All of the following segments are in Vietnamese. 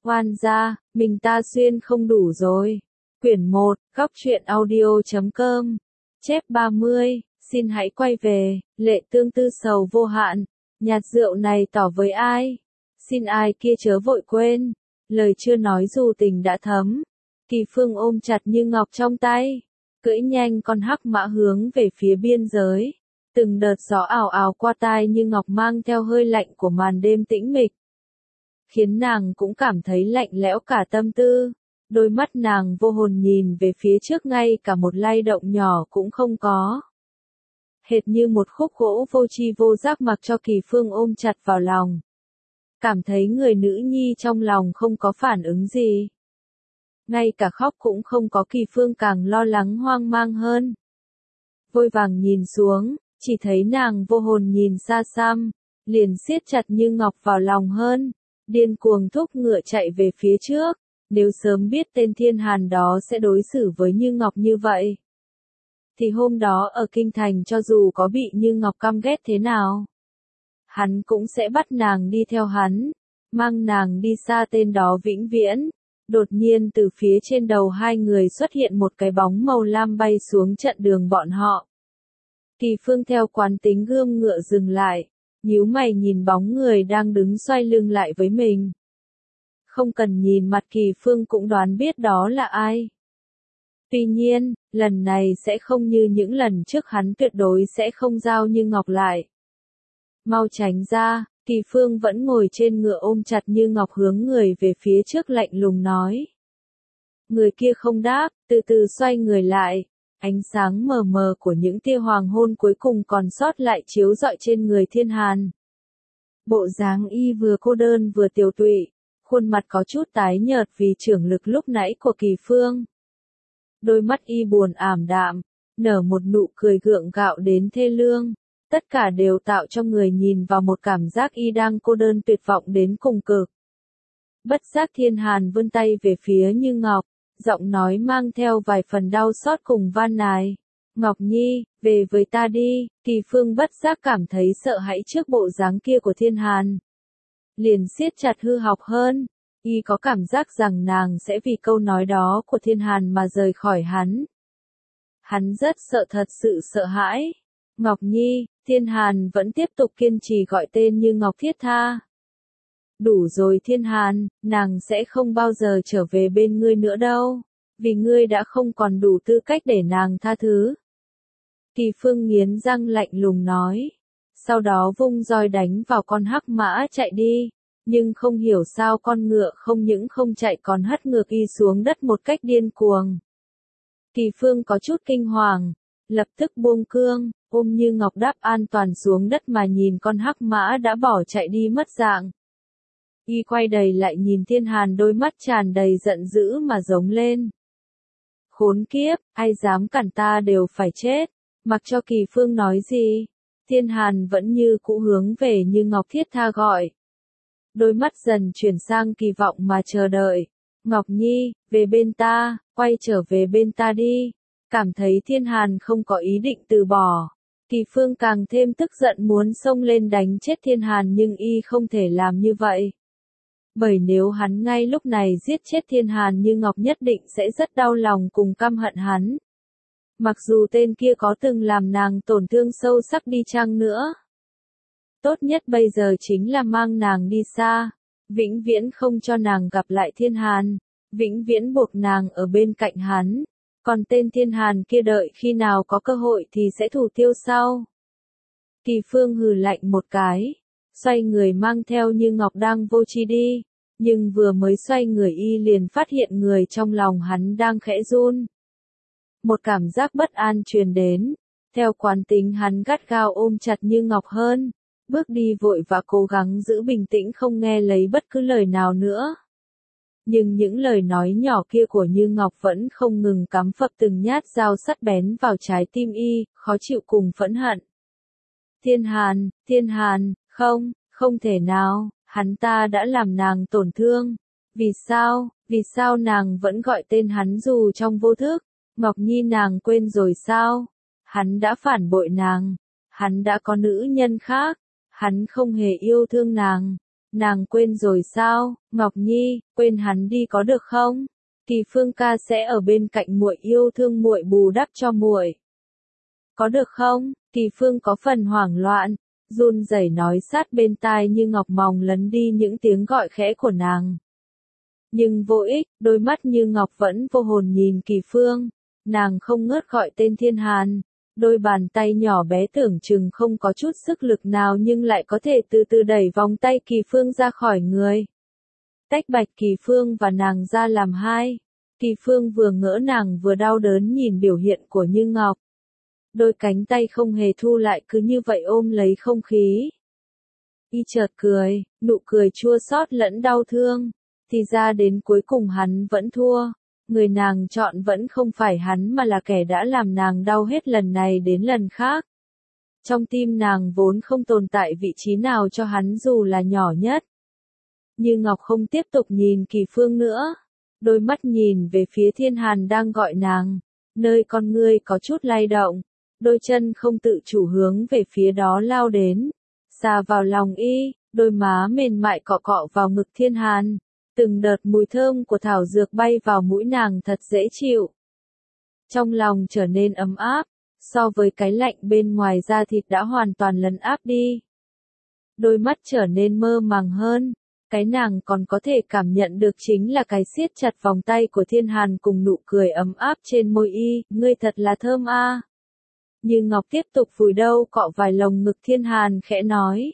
Oan gia, mình ta xuyên không đủ rồi. Quyển 1, góc truyện audio.com. Chép 30, xin hãy quay về, lệ tương tư sầu vô hạn. Nhạt rượu này tỏ với ai? Xin ai kia chớ vội quên. Lời chưa nói dù tình đã thấm. Kỳ Phương ôm chặt Như Ngọc trong tay. Cưỡi nhanh con hắc mã hướng về phía biên giới. Từng đợt gió ào ào qua tai Như Ngọc mang theo hơi lạnh của màn đêm tĩnh mịch. Khiến nàng cũng cảm thấy lạnh lẽo cả tâm tư. Đôi mắt nàng vô hồn nhìn về phía trước, ngay cả một lay động nhỏ cũng không có. Hệt như một khúc gỗ vô tri vô giác mặc cho Kỳ Phương ôm chặt vào lòng. Cảm thấy người nữ nhi trong lòng không có phản ứng gì. Ngay cả khóc cũng không có. Kỳ Phương càng lo lắng hoang mang hơn. Vội vàng nhìn xuống, chỉ thấy nàng vô hồn nhìn xa xăm, liền siết chặt Như Ngọc vào lòng hơn, điên cuồng thúc ngựa chạy về phía trước. Nếu sớm biết tên Thiên Hàn đó sẽ đối xử với Như Ngọc như vậy, thì hôm đó ở Kinh Thành cho dù có bị Như Ngọc căm ghét thế nào, hắn cũng sẽ bắt nàng đi theo hắn, mang nàng đi xa tên đó vĩnh viễn. Đột nhiên từ phía trên đầu hai người xuất hiện một cái bóng màu lam bay xuống chặn đường bọn họ. Kỳ Phương theo quán tính gươm ngựa dừng lại, nhíu mày nhìn bóng người đang đứng xoay lưng lại với mình. Không cần nhìn mặt Kỳ Phương cũng đoán biết đó là ai. Tuy nhiên, lần này sẽ không như những lần trước, hắn tuyệt đối sẽ không giao Như Ngọc lại. Mau tránh ra. Kỳ Phương vẫn ngồi trên ngựa ôm chặt Như Ngọc hướng người về phía trước lạnh lùng nói. Người kia không đáp, từ từ xoay người lại. Ánh sáng mờ mờ của những tia hoàng hôn cuối cùng còn sót lại chiếu rọi trên người Thiên Hàn. Bộ dáng y vừa cô đơn vừa tiều tụy, khuôn mặt có chút tái nhợt vì chưởng lực lúc nãy của Kỳ Phương. Đôi mắt y buồn ảm đạm, nở một nụ cười gượng gạo đến thê lương. Tất cả đều tạo cho người nhìn vào một cảm giác y đang cô đơn tuyệt vọng đến cùng cực. Bất giác Thiên Hàn vươn tay về phía Như Ngọc, giọng nói mang theo vài phần đau xót cùng van nài. Ngọc Nhi, về với ta đi. Kỳ Phương bất giác cảm thấy sợ hãi trước bộ dáng kia của Thiên Hàn. Liền siết chặt hư học hơn. Y có cảm giác rằng nàng sẽ vì câu nói đó của Thiên Hàn mà rời khỏi hắn. Hắn rất sợ, thật sự sợ hãi. Ngọc Nhi. Thiên Hàn vẫn tiếp tục kiên trì gọi tên Như Ngọc thiết tha. Đủ rồi Thiên Hàn, nàng sẽ không bao giờ trở về bên ngươi nữa đâu, vì ngươi đã không còn đủ tư cách để nàng tha thứ. Kỳ Phương nghiến răng lạnh lùng nói. Sau đó vung roi đánh vào con hắc mã chạy đi, nhưng không hiểu sao con ngựa không những không chạy còn hất ngược y xuống đất một cách điên cuồng. Kỳ Phương có chút kinh hoàng, lập tức buông cương, ôm Như Ngọc đáp an toàn xuống đất mà nhìn con hắc mã đã bỏ chạy đi mất dạng. Y quay đầy lại nhìn Thiên Hàn, đôi mắt tràn đầy giận dữ mà giống lên. Khốn kiếp, ai dám cản ta đều phải chết. Mặc cho Kỳ Phương nói gì, Thiên Hàn vẫn như cũ hướng về Như Ngọc thiết tha gọi. Đôi mắt dần chuyển sang kỳ vọng mà chờ đợi. Ngọc Nhi, về bên ta, quay trở về bên ta đi. Cảm thấy Thiên Hàn không có ý định từ bỏ, Kỳ Phương càng thêm tức giận muốn xông lên đánh chết Thiên Hàn, nhưng y không thể làm như vậy. Bởi nếu hắn ngay lúc này giết chết Thiên Hàn, Như Ngọc nhất định sẽ rất đau lòng cùng căm hận hắn. Mặc dù tên kia có từng làm nàng tổn thương sâu sắc đi chăng nữa. Tốt nhất bây giờ chính là mang nàng đi xa, vĩnh viễn không cho nàng gặp lại Thiên Hàn, vĩnh viễn buộc nàng ở bên cạnh hắn. Còn tên Thiên Hàn kia đợi khi nào có cơ hội thì sẽ thủ tiêu sau. Kỳ Phương hừ lạnh một cái, xoay người mang theo Như Ngọc đang vô tri đi, nhưng vừa mới xoay người y liền phát hiện người trong lòng hắn đang khẽ run. Một cảm giác bất an truyền đến, theo quán tính hắn gắt gao ôm chặt Như Ngọc hơn, bước đi vội và cố gắng giữ bình tĩnh không nghe lấy bất cứ lời nào nữa. Nhưng những lời nói nhỏ kia của Như Ngọc vẫn không ngừng cắm phập từng nhát dao sắc bén vào trái tim y, khó chịu cùng phẫn hận. Thiên Hàn, không thể nào, hắn ta đã làm nàng tổn thương. Vì sao nàng vẫn gọi tên hắn dù trong vô thức? Ngọc Nhi, nàng quên rồi sao? Hắn đã phản bội nàng, hắn đã có nữ nhân khác, hắn không hề yêu thương nàng. Nàng quên rồi sao, Ngọc Nhi, quên hắn đi có được không? Kỳ Phương ca sẽ ở bên cạnh muội yêu thương muội bù đắp cho muội. Có được không? Kỳ Phương có phần hoảng loạn, run rẩy nói sát bên tai Như Ngọc mòng lấn đi những tiếng gọi khẽ của nàng. Nhưng vô ích, đôi mắt Như Ngọc vẫn vô hồn nhìn Kỳ Phương, nàng không ngớt gọi tên Thiên Hàn. Đôi bàn tay nhỏ bé tưởng chừng không có chút sức lực nào nhưng lại có thể từ từ đẩy vòng tay Kỳ Phương ra khỏi người. Tách bạch Kỳ Phương và nàng ra làm hai. Kỳ Phương vừa ngỡ nàng vừa đau đớn nhìn biểu hiện của Như Ngọc. Đôi cánh tay không hề thu lại cứ như vậy ôm lấy không khí. Y chợt cười, nụ cười chua xót lẫn đau thương. Thì ra đến cuối cùng hắn vẫn thua. Người nàng chọn vẫn không phải hắn mà là kẻ đã làm nàng đau hết lần này đến lần khác. Trong tim nàng vốn không tồn tại vị trí nào cho hắn dù là nhỏ nhất. Như Ngọc không tiếp tục nhìn Kỳ Phương nữa. Đôi mắt nhìn về phía Thiên Hàn đang gọi nàng. Nơi con ngươi có chút lay động. Đôi chân không tự chủ hướng về phía đó lao đến. Xà vào lòng y, đôi má mềm mại cọ cọ vào ngực Thiên Hàn. Từng đợt mùi thơm của thảo dược bay vào mũi nàng thật dễ chịu. Trong lòng trở nên ấm áp, so với cái lạnh bên ngoài da thịt đã hoàn toàn lấn áp đi. Đôi mắt trở nên mơ màng hơn, cái nàng còn có thể cảm nhận được chính là cái siết chặt vòng tay của Thiên Hàn cùng nụ cười ấm áp trên môi y, ngươi thật là thơm a. Như Ngọc tiếp tục vùi đầu cọ vài lồng ngực Thiên Hàn khẽ nói.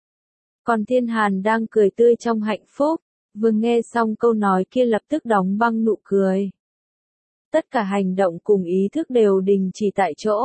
Còn Thiên Hàn đang cười tươi trong hạnh phúc. Vừa nghe xong câu nói kia lập tức đóng băng nụ cười. Tất cả hành động cùng ý thức đều đình chỉ tại chỗ.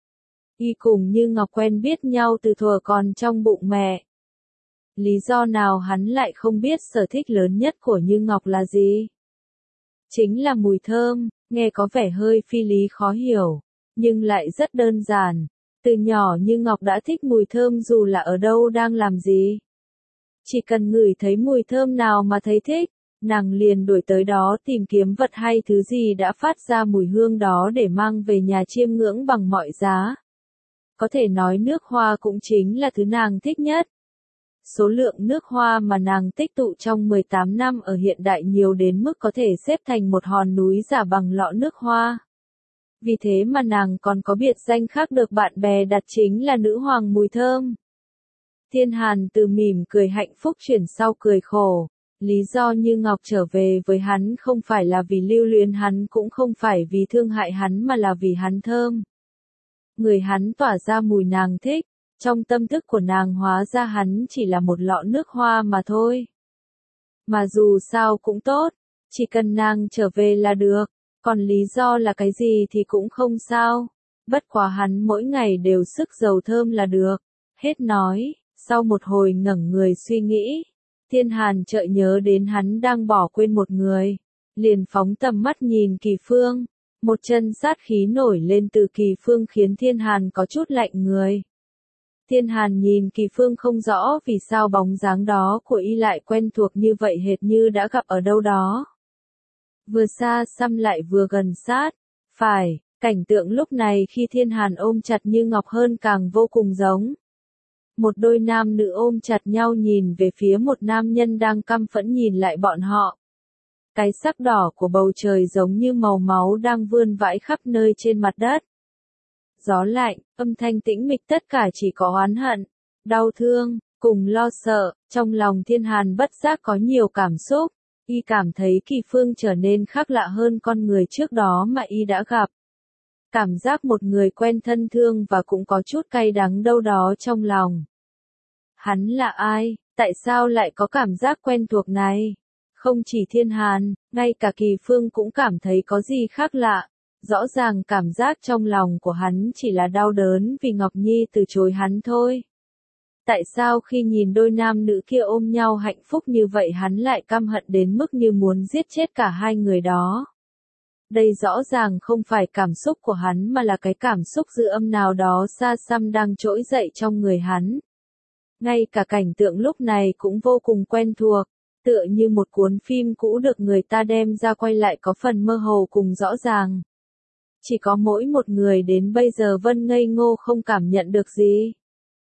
Y cùng Như Ngọc quen biết nhau từ thuở còn trong bụng mẹ. Lý do nào hắn lại không biết sở thích lớn nhất của Như Ngọc là gì? Chính là mùi thơm, nghe có vẻ hơi phi lý khó hiểu, nhưng lại rất đơn giản. Từ nhỏ Như Ngọc đã thích mùi thơm dù là ở đâu đang làm gì. Chỉ cần ngửi thấy mùi thơm nào mà thấy thích, nàng liền đuổi tới đó tìm kiếm vật hay thứ gì đã phát ra mùi hương đó để mang về nhà chiêm ngưỡng bằng mọi giá. Có thể nói nước hoa cũng chính là thứ nàng thích nhất. Số lượng nước hoa mà nàng tích tụ trong 18 năm ở hiện đại nhiều đến mức có thể xếp thành một hòn núi giả bằng lọ nước hoa. Vì thế mà nàng còn có biệt danh khác được bạn bè đặt chính là nữ hoàng mùi thơm. Thiên Hàn từ mỉm cười hạnh phúc chuyển sau cười khổ. Lý do Như Ngọc trở về với hắn không phải là vì lưu luyến hắn cũng không phải vì thương hại hắn mà là vì hắn thơm. Người hắn tỏa ra mùi nàng thích, trong tâm thức của nàng hóa ra hắn chỉ là một lọ nước hoa mà thôi. Mà dù sao cũng tốt, chỉ cần nàng trở về là được, còn lý do là cái gì thì cũng không sao. Bất quá hắn mỗi ngày đều sức dầu thơm là được. Hết nói. Sau một hồi ngẩng người suy nghĩ, Thiên Hàn chợt nhớ đến hắn đang bỏ quên một người, liền phóng tầm mắt nhìn Kỳ Phương, một chân sát khí nổi lên từ Kỳ Phương khiến Thiên Hàn có chút lạnh người. Thiên Hàn nhìn Kỳ Phương không rõ vì sao bóng dáng đó của y lại quen thuộc như vậy hệt như đã gặp ở đâu đó. Vừa xa xăm lại vừa gần sát, phải, cảnh tượng lúc này khi Thiên Hàn ôm chặt Như Ngọc hơn càng vô cùng giống. Một đôi nam nữ ôm chặt nhau nhìn về phía một nam nhân đang căm phẫn nhìn lại bọn họ. Cái sắc đỏ của bầu trời giống như màu máu đang vươn vãi khắp nơi trên mặt đất. Gió lạnh, âm thanh tĩnh mịch tất cả chỉ có oán hận, đau thương, cùng lo sợ, trong lòng Thiên Hàn bất giác có nhiều cảm xúc. Y cảm thấy Kỳ Phương trở nên khác lạ hơn con người trước đó mà y đã gặp. Cảm giác một người quen thân thương và cũng có chút cay đắng đâu đó trong lòng. Hắn là ai? Tại sao lại có cảm giác quen thuộc này? Không chỉ Thiên Hàn, ngay cả Kỳ Phương cũng cảm thấy có gì khác lạ. Rõ ràng cảm giác trong lòng của hắn chỉ là đau đớn vì Ngọc Nhi từ chối hắn thôi. Tại sao khi nhìn đôi nam nữ kia ôm nhau hạnh phúc như vậy hắn lại căm hận đến mức như muốn giết chết cả hai người đó? Đây rõ ràng không phải cảm xúc của hắn mà là cái cảm xúc dư âm nào đó xa xăm đang trỗi dậy trong người hắn. Ngay cả cảnh tượng lúc này cũng vô cùng quen thuộc, tựa như một cuốn phim cũ được người ta đem ra quay lại có phần mơ hồ cùng rõ ràng. Chỉ có mỗi một người đến bây giờ vẫn ngây ngô không cảm nhận được gì.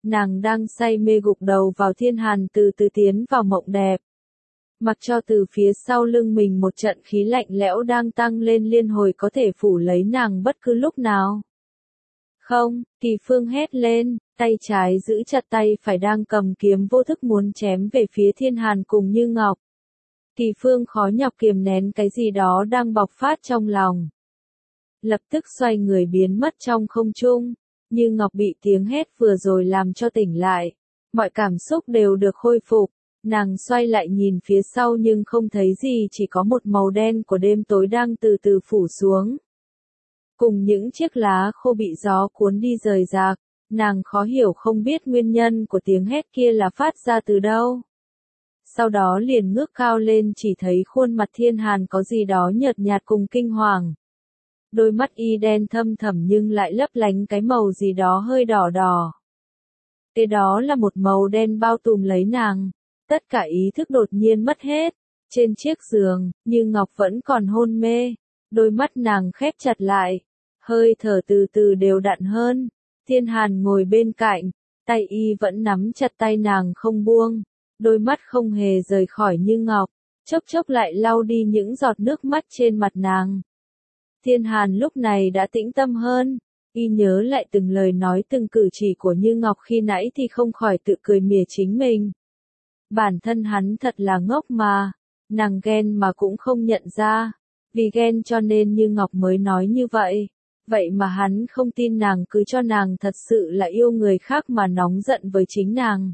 Nàng đang say mê gục đầu vào Thiên Hàn từ từ tiến vào mộng đẹp. Mặc cho từ phía sau lưng mình một trận khí lạnh lẽo đang tăng lên liên hồi có thể phủ lấy nàng bất cứ lúc nào. Không, Kỳ Phương hét lên, tay trái giữ chặt tay phải đang cầm kiếm vô thức muốn chém về phía Thiên Hàn cùng Như Ngọc. Kỳ Phương khó nhọc kiềm nén cái gì đó đang bộc phát trong lòng. Lập tức xoay người biến mất trong không trung. Như Ngọc bị tiếng hét vừa rồi làm cho tỉnh lại. Mọi cảm xúc đều được khôi phục. Nàng xoay lại nhìn phía sau nhưng không thấy gì, chỉ có một màu đen của đêm tối đang từ từ phủ xuống. Cùng những chiếc lá khô bị gió cuốn đi rời rạc, nàng khó hiểu không biết nguyên nhân của tiếng hét kia là phát ra từ đâu. Sau đó liền ngước cao lên chỉ thấy khuôn mặt Thiên Hàn có gì đó nhợt nhạt cùng kinh hoàng. Đôi mắt y đen thâm thẳm nhưng lại lấp lánh cái màu gì đó hơi đỏ đỏ. Cái đó là một màu đen bao trùm lấy nàng. Tất cả ý thức đột nhiên mất hết. Trên chiếc giường, Như Ngọc vẫn còn hôn mê. Đôi mắt nàng khép chặt lại. Hơi thở từ từ đều đặn hơn. Thiên Hàn ngồi bên cạnh. Tay y vẫn nắm chặt tay nàng không buông. Đôi mắt không hề rời khỏi Như Ngọc. Chốc chốc lại lau đi những giọt nước mắt trên mặt nàng. Thiên Hàn lúc này đã tĩnh tâm hơn. Y nhớ lại từng lời nói từng cử chỉ của Như Ngọc khi nãy thì không khỏi tự cười mỉa chính mình. Bản thân hắn thật là ngốc mà. Nàng ghen mà cũng không nhận ra. Vì ghen cho nên Như Ngọc mới nói như vậy. Vậy mà hắn không tin nàng cứ cho nàng thật sự là yêu người khác mà nóng giận với chính nàng.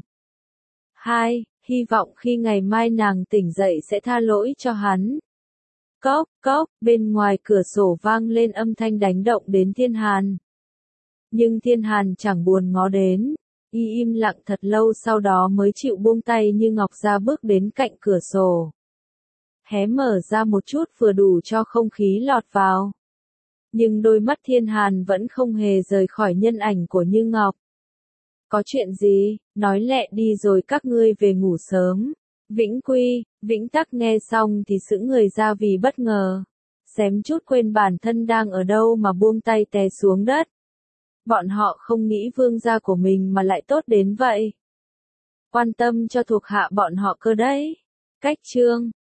2. Hy vọng khi ngày mai nàng tỉnh dậy sẽ tha lỗi cho hắn. Cốc, cốc, bên ngoài cửa sổ vang lên âm thanh đánh động đến Thiên Hàn. Nhưng Thiên Hàn chẳng buồn ngó đến. Y im lặng thật lâu sau đó mới chịu buông tay Như Ngọc ra bước đến cạnh cửa sổ. Hé mở ra một chút vừa đủ cho không khí lọt vào. Nhưng đôi mắt Thiên Hàn vẫn không hề rời khỏi nhân ảnh của Như Ngọc. Có chuyện gì, nói lẹ đi rồi các ngươi về ngủ sớm. Vĩnh Tắc nghe xong thì sững người ra vì bất ngờ. Xém chút quên bản thân đang ở đâu mà buông tay té xuống đất. Bọn họ không nghĩ vương gia của mình mà lại tốt đến vậy. Quan tâm cho thuộc hạ bọn họ cơ đấy. Cách chương